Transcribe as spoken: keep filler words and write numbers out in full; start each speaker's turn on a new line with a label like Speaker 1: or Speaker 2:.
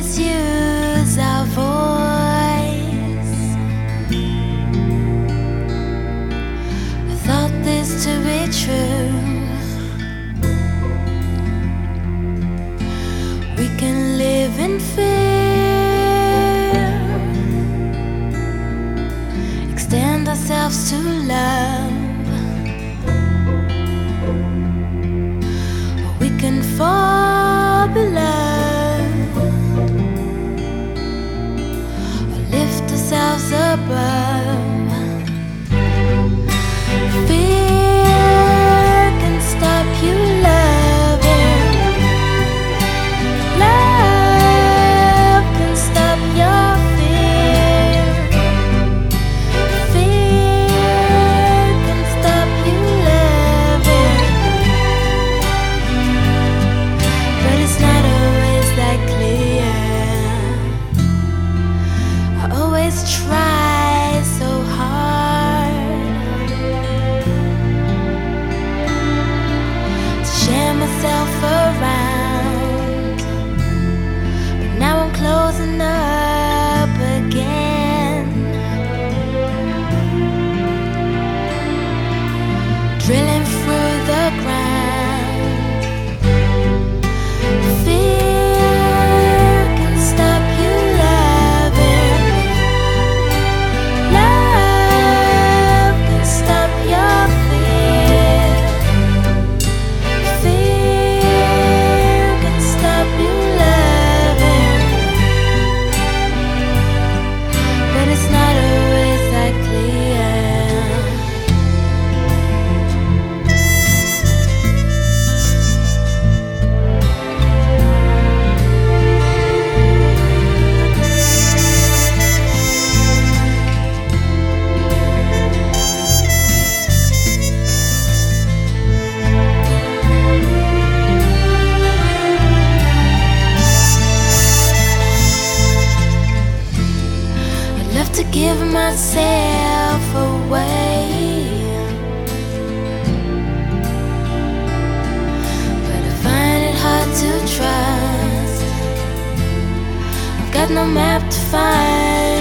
Speaker 1: always use our voice. I thought this to be true. We can live in fear, extend ourselves to love, or we can fall below, or lift ourselves above. Fear can stop you loving. Love can stop your fear. Fear can stop you loving, but it's not always that clear. I always try so hard to share myself around, but now I'm closing up again, drilling through the ground. Fear can stop you loving. Love can stop your fear. Fear can stop you loving, but it's not always that clear. I'd love to give myself away, but I find it hard to trust. I've got no map to find